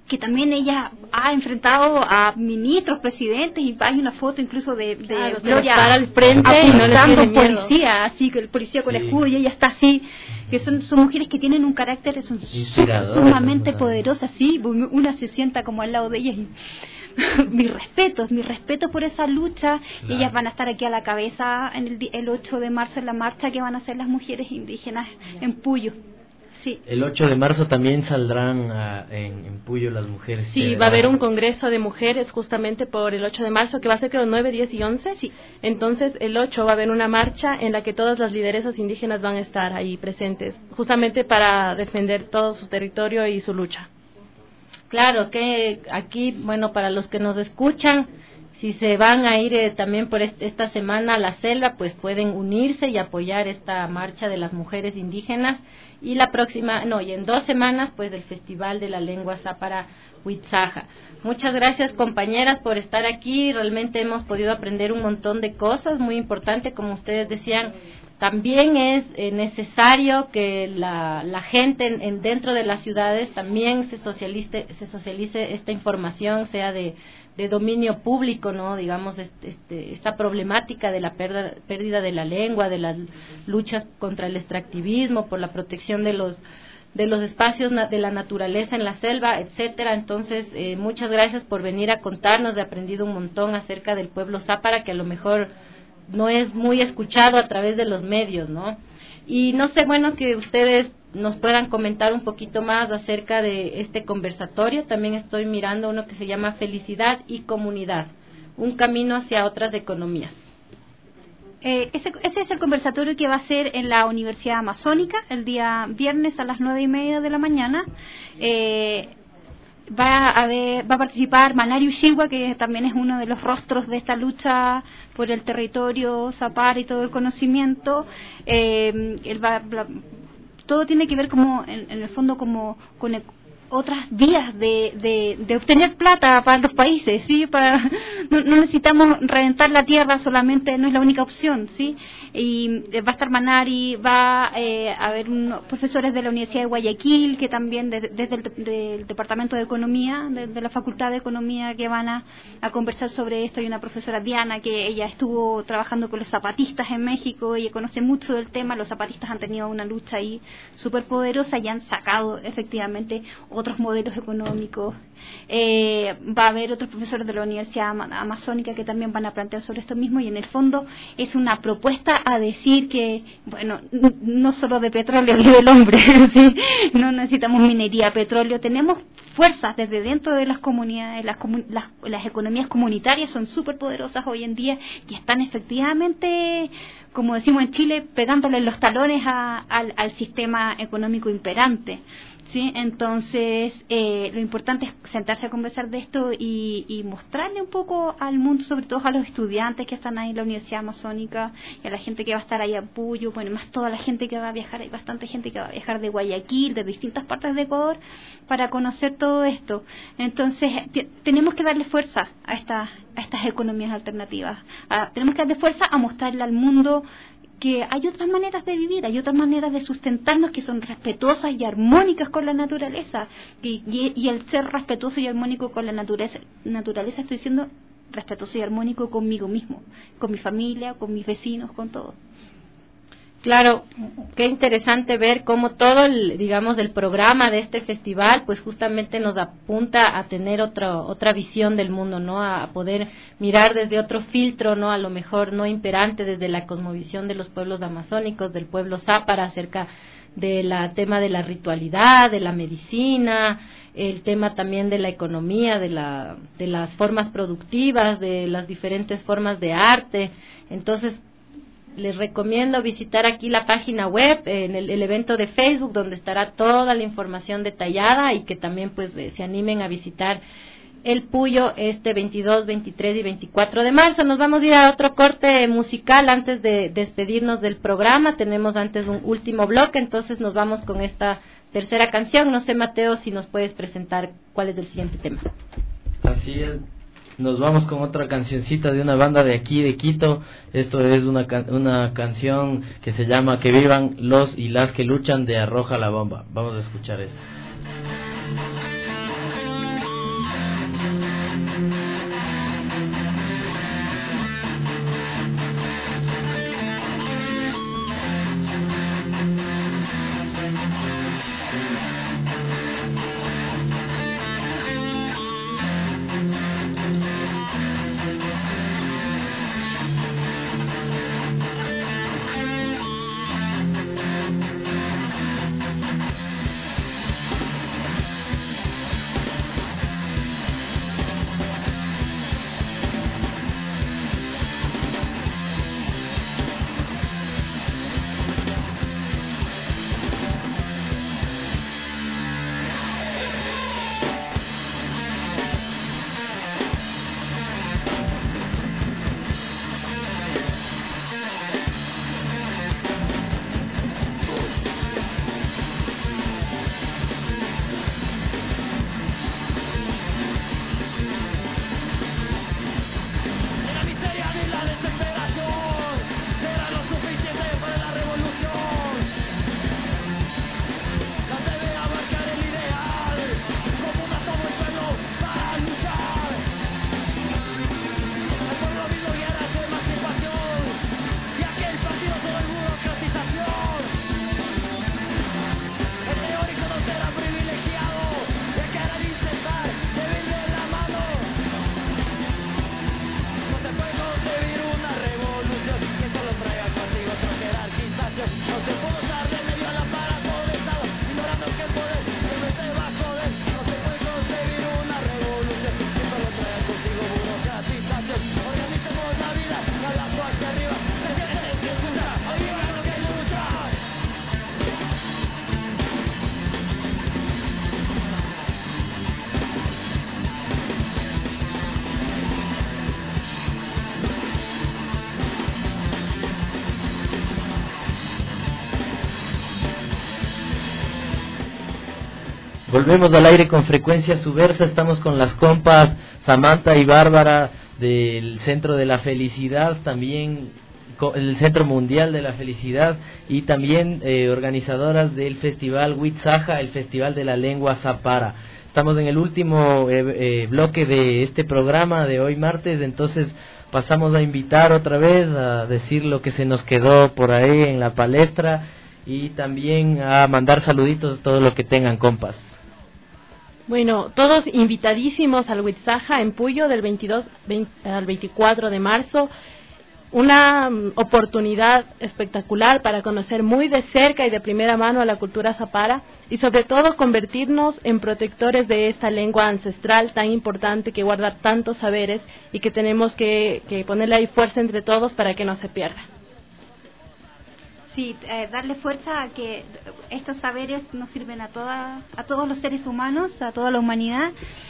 que también ella ha enfrentado a ministros, presidentes, y hay una foto incluso de, de claro, Gloria para el frente y no le tiene miedo. Policía, así que el policía con sí. el escudo y ella está así, que son, son mujeres que tienen un carácter, son sumamente ¿no? poderosas, sí, una se sienta como al lado de ellas y mis respetos, mis respetos por esa lucha. Claro. Y ellas van a estar aquí a la cabeza en el, el ocho de marzo en la marcha que van a hacer las mujeres indígenas en Puyo. Sí. El ocho de marzo también saldrán uh, en, en Puyo las mujeres. Sí, va a haber un congreso de mujeres justamente por el ocho de marzo, que va a ser creo nueve, diez y once. Sí. Entonces el ocho va a haber una marcha en la que todas las lideresas indígenas van a estar ahí presentes, justamente para defender todo su territorio y su lucha. Claro, que aquí, bueno, para los que nos escuchan, si se van a ir eh, también por este, esta semana a la selva, pues pueden unirse y apoyar esta marcha de las mujeres indígenas. Y la próxima, no, y en dos semanas, pues el Festival de la Lengua Zápara Huitzaja. Muchas gracias, compañeras, por estar aquí. Realmente hemos podido aprender un montón de cosas, muy importante, como ustedes decían. También es eh, necesario que la, la gente en, en dentro de las ciudades también se socialice, se socialice esta información, sea de, de dominio público, ¿no? Digamos, este, este, esta problemática de la pérdida, pérdida de la lengua, de las luchas contra el extractivismo, por la protección de los de los espacios na, de la naturaleza en la selva, etcétera. Entonces, eh, muchas gracias por venir a contarnos. He aprendido un montón acerca del pueblo zápara, que a lo mejor no es muy escuchado a través de los medios, ¿no? Y no sé, bueno, que ustedes nos puedan comentar un poquito más acerca de este conversatorio. También estoy mirando uno que se llama Felicidad y Comunidad, un camino hacia otras economías. Eh, ese, ese es el conversatorio que va a ser en la Universidad Amazónica el día viernes a las nueve y media de la mañana. Eh, Va a, ver, va a participar Manari Ushigua, que también es uno de los rostros de esta lucha por el territorio zapar y todo el conocimiento. Eh, él va, va, todo tiene que ver como en, en el fondo como con el, otras vías de, de, de obtener plata para los países, ¿sí? Para, no, no necesitamos reventar la tierra solamente, no es la única opción, ¿sí? Y va a estar Manari, va eh, a haber unos profesores de la Universidad de Guayaquil, que también de, desde el del Departamento de Economía, de, de la Facultad de Economía, que van a, a conversar sobre esto. Hay una profesora Diana, que ella estuvo trabajando con los zapatistas en México, ella conoce mucho del tema. Los zapatistas han tenido una lucha ahí súper poderosa y han sacado efectivamente otros modelos económicos. Eh, va a haber otros profesores de la Universidad Amazónica que también van a plantear sobre esto mismo, y en el fondo es una propuesta a decir que, bueno, no solo de petróleo vive el hombre, ¿sí? No necesitamos minería, petróleo, tenemos fuerzas desde dentro de las comunidades. Las, comun las, las economías comunitarias son súper poderosas hoy en día y están efectivamente, como decimos en Chile, pegándole los talones a, al, al sistema económico imperante. Sí, entonces eh, lo importante es sentarse a conversar de esto y, y mostrarle un poco al mundo, sobre todo a los estudiantes que están ahí en la Universidad Amazónica, y a la gente que va a estar ahí en Puyo, bueno, más toda la gente que va a viajar. Hay bastante gente que va a viajar de Guayaquil, de distintas partes de Ecuador, para conocer todo esto. Entonces tenemos que darle fuerza a, esta, a estas economías alternativas, a, tenemos que darle fuerza a mostrarle al mundo que hay otras maneras de vivir, hay otras maneras de sustentarnos que son respetuosas y armónicas con la naturaleza. Y, y, y el ser respetuoso y armónico con la naturaleza, naturaleza, estoy diciendo respetuoso y armónico conmigo mismo, con mi familia, con mis vecinos, con todo. Claro, qué interesante ver cómo todo el, digamos, el programa de este festival, pues justamente nos apunta a tener otra otra visión del mundo, ¿no? A poder mirar desde otro filtro, ¿no? A lo mejor no imperante desde la cosmovisión de los pueblos amazónicos, del pueblo zápara, acerca del tema de la ritualidad, de la medicina, el tema también de la economía, de la de las formas productivas, de las diferentes formas de arte. Entonces, les recomiendo visitar aquí la página web, en el, el evento de Facebook, donde estará toda la información detallada, y que también pues se animen a visitar el Puyo este veintidós, veintitrés y veinticuatro de marzo. Nos vamos a ir a otro corte musical antes de despedirnos del programa. Tenemos antes un último bloque, entonces nos vamos con esta tercera canción. No sé, Mateo, si nos puedes presentar cuál es el siguiente tema. Así es. Nos vamos con otra cancioncita de una banda de aquí, de Quito. Esto es una, can una canción que se llama Que vivan los y las que luchan, de Arroja la Bomba. Vamos a escuchar esto. Volvemos al aire con Frecuencia Subversa. Estamos con las compas Samantha y Bárbara del Centro de la Felicidad, también el Centro Mundial de la Felicidad, y también eh, organizadoras del Festival Huitzaja, el Festival de la Lengua Zapara. Estamos en el último eh, eh, bloque de este programa de hoy martes, entonces pasamos a invitar otra vez a decir lo que se nos quedó por ahí en la palestra y también a mandar saluditos a todos los que tengan, compas. Bueno, todos invitadísimos al Huitzaja en Puyo del veintidós al veinticuatro de marzo. Una um, oportunidad espectacular para conocer muy de cerca y de primera mano a la cultura zapara y sobre todo convertirnos en protectores de esta lengua ancestral tan importante que guarda tantos saberes y que tenemos que, que ponerle ahí fuerza entre todos para que no se pierda. Sí, eh, darle fuerza a que estos saberes nos sirven a toda, a todos los seres humanos, a toda la humanidad,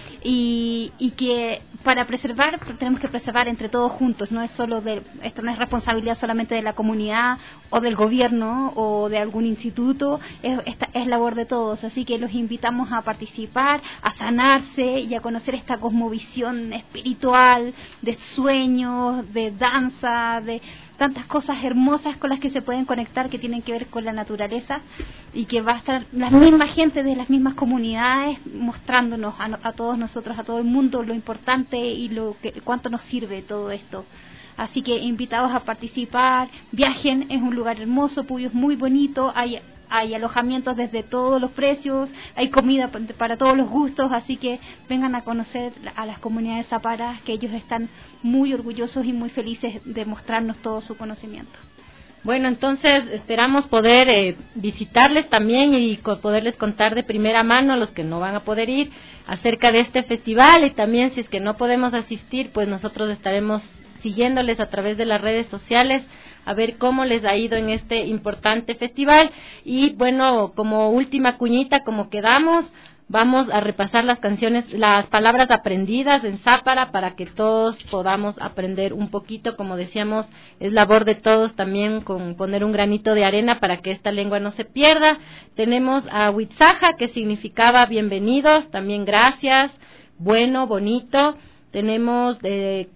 y, y que para preservar tenemos que preservar entre todos juntos. No es solo de, esto no es responsabilidad solamente de la comunidad o del gobierno o de algún instituto, es, esta, es labor de todos. Así que los invitamos a participar, a sanarse y a conocer esta cosmovisión espiritual de sueños, de danza, de tantas cosas hermosas con las que se pueden conectar, que tienen que ver con la naturaleza, y que va a estar la misma gente de las mismas comunidades mostrándonos a, a todos nosotros, a todo el mundo, lo importante y lo que cuánto nos sirve todo esto. Así que invitados a participar, viajen, es un lugar hermoso, Puyo es muy bonito, hay hay alojamientos desde todos los precios, hay comida para todos los gustos, así que vengan a conocer a las comunidades zaparas, que ellos están muy orgullosos y muy felices de mostrarnos todo su conocimiento. Bueno, entonces esperamos poder eh, visitarles también y co- poderles contar de primera mano a los que no van a poder ir acerca de este festival, y también si es que no podemos asistir, pues nosotros estaremos siguiéndoles a través de las redes sociales a ver cómo les ha ido en este importante festival. Y bueno, como última cuñita, como quedamos, vamos a repasar las canciones, las palabras aprendidas en zápara para que todos podamos aprender un poquito. Como decíamos, es labor de todos también con poner un granito de arena para que esta lengua no se pierda. Tenemos a Huitzaja, que significaba bienvenidos, también gracias, bueno, bonito. Tenemos de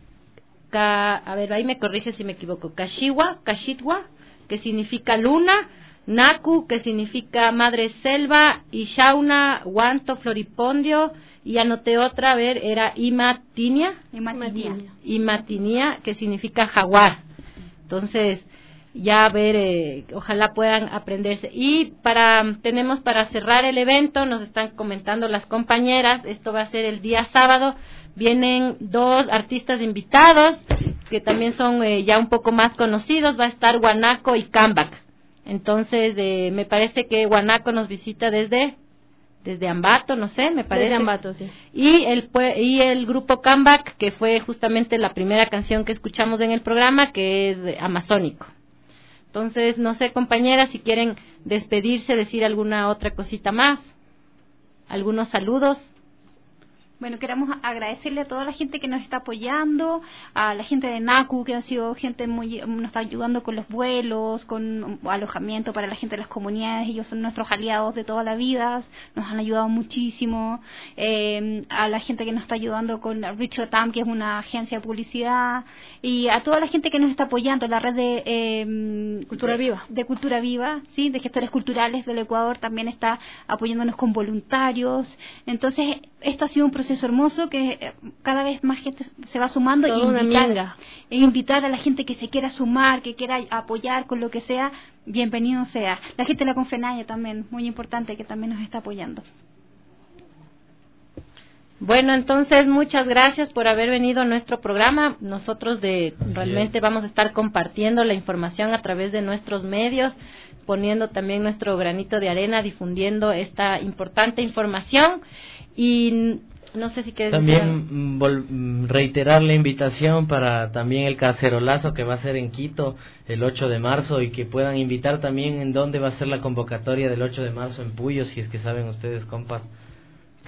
Ka, a ver, ahí me corrige si me equivoco, Kashiwa, Kashitwa, que significa luna, Naku, que significa madre selva, y Shauna, Guanto, Floripondio, y anoté otra, a ver, era Imatinia, Imatinia, Imatinia, que significa jaguar. Entonces, ya a ver, eh, ojalá puedan aprenderse. Y para tenemos para cerrar el evento, nos están comentando las compañeras, esto va a ser el día sábado. Vienen dos artistas invitados que también son eh, ya un poco más conocidos. Va a estar Guanaco y Cambac. Entonces, eh, me parece que Guanaco nos visita desde desde Ambato, no sé, me parece. Desde Ambato, sí. Y el y el grupo Cambac, que fue justamente la primera canción que escuchamos en el programa, que es de amazónico. Entonces, no sé, compañeras, si quieren despedirse, decir alguna otra cosita más, algunos saludos. Bueno, queremos agradecerle a toda la gente que nos está apoyando, a la gente de Naku, que ha sido gente muy, nos está ayudando con los vuelos, con alojamiento para la gente de las comunidades. Ellos son nuestros aliados de toda la vida, nos han ayudado muchísimo. Eh, a la gente que nos está ayudando con Richard Tam, que es una agencia de publicidad, y a toda la gente que nos está apoyando, la red de eh, Cultura de, Viva, de Cultura Viva, sí, de gestores culturales del Ecuador, también está apoyándonos con voluntarios. Entonces, esto ha sido un proceso hermoso que cada vez más gente se va sumando, y invitar, e invitar a la gente que se quiera sumar, que quiera apoyar con lo que sea, bienvenido sea. La gente de la Confenaya también, muy importante, que también nos está apoyando. Bueno, entonces muchas gracias por haber venido a nuestro programa. Nosotros de Así realmente es. vamos a estar compartiendo la información a través de nuestros medios, poniendo también nuestro granito de arena, difundiendo esta importante información. Y no sé si quieres también vol- reiterar la invitación para también el cacerolazo que va a ser en Quito el ocho de marzo, y que puedan invitar también en dónde va a ser la convocatoria del ocho de marzo en Puyo, si es que saben ustedes, compas.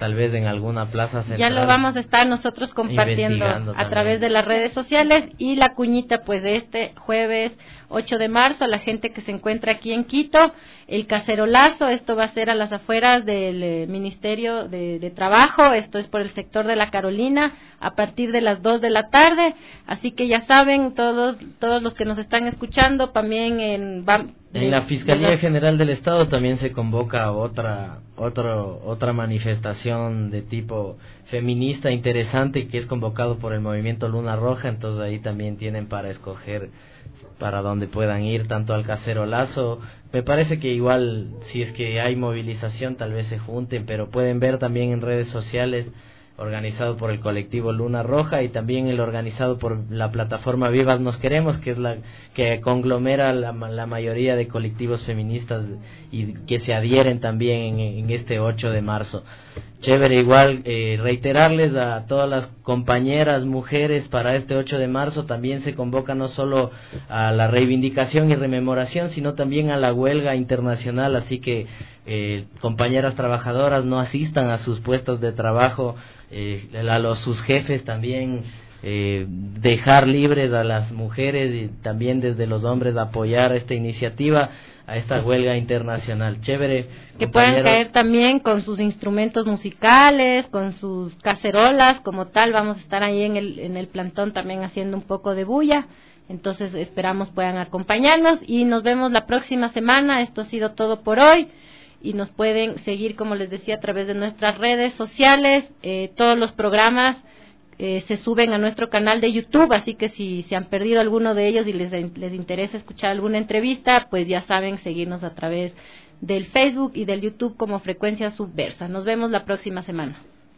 tal vez en alguna plaza central. Ya lo vamos a estar nosotros compartiendo a través de las redes sociales, y la cuñita pues de este jueves ocho de marzo, a la gente que se encuentra aquí en Quito, el cacerolazo, esto va a ser a las afueras del eh, Ministerio de, de Trabajo, esto es por el sector de la Carolina, a partir de las dos de la tarde, así que ya saben, todos todos los que nos están escuchando, también en... En la Fiscalía General del Estado también se convoca otra otro, otra manifestación de tipo feminista interesante, que es convocado por el movimiento Luna Roja, entonces ahí también tienen para escoger para dónde puedan ir, tanto al cacerolazo. Me parece que igual, si es que hay movilización, tal vez se junten, pero pueden ver también en redes sociales, organizado por el colectivo Luna Roja, y también el organizado por la plataforma Vivas Nos Queremos, que es la que conglomera la, la mayoría de colectivos feministas y que se adhieren también en, en este ocho de marzo. Chévere, igual eh, reiterarles a todas las compañeras mujeres, para este ocho de marzo también se convoca no solo a la reivindicación y rememoración, sino también a la huelga internacional, así que eh, compañeras trabajadoras no asistan a sus puestos de trabajo, eh, a los sus jefes también, eh, dejar libres a las mujeres y también desde los hombres apoyar esta iniciativa, a esta huelga internacional. Chévere, que puedan caer también con sus instrumentos musicales, con sus cacerolas, como tal. Vamos a estar ahí en el en el plantón también haciendo un poco de bulla, entonces esperamos puedan acompañarnos, y nos vemos la próxima semana. Esto ha sido todo por hoy, y nos pueden seguir, como les decía, a través de nuestras redes sociales. Eh, todos los programas Eh, se suben a nuestro canal de YouTube, así que si se han perdido alguno de ellos y les, les interesa escuchar alguna entrevista, pues ya saben, seguirnos a través del Facebook y del YouTube como Frecuencia Subversa. Nos vemos la próxima semana.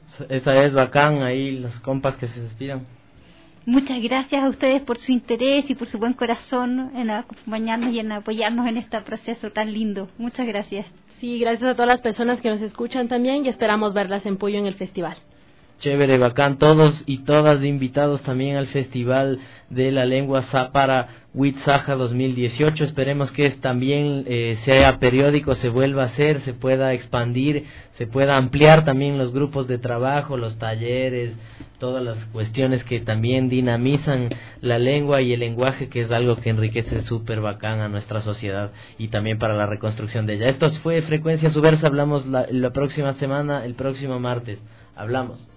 Esa es bacán, ahí los compas que se despidan. Muchas gracias a ustedes por su interés y por su buen corazón en acompañarnos y en apoyarnos en este proceso tan lindo. Muchas gracias. Sí, gracias a todas las personas que nos escuchan también, y esperamos verlas en Puyo en el festival. Chévere, bacán, todos y todas invitados también al Festival de la Lengua Zápara Huitzaja dos mil dieciocho. Esperemos que es también eh, sea periódico, se vuelva a hacer, se pueda expandir, se pueda ampliar también los grupos de trabajo, los talleres, todas las cuestiones que también dinamizan la lengua y el lenguaje, que es algo que enriquece súper bacán a nuestra sociedad y también para la reconstrucción de ella. Esto fue Frecuencia Subversa, hablamos la, la próxima semana, el próximo martes, hablamos.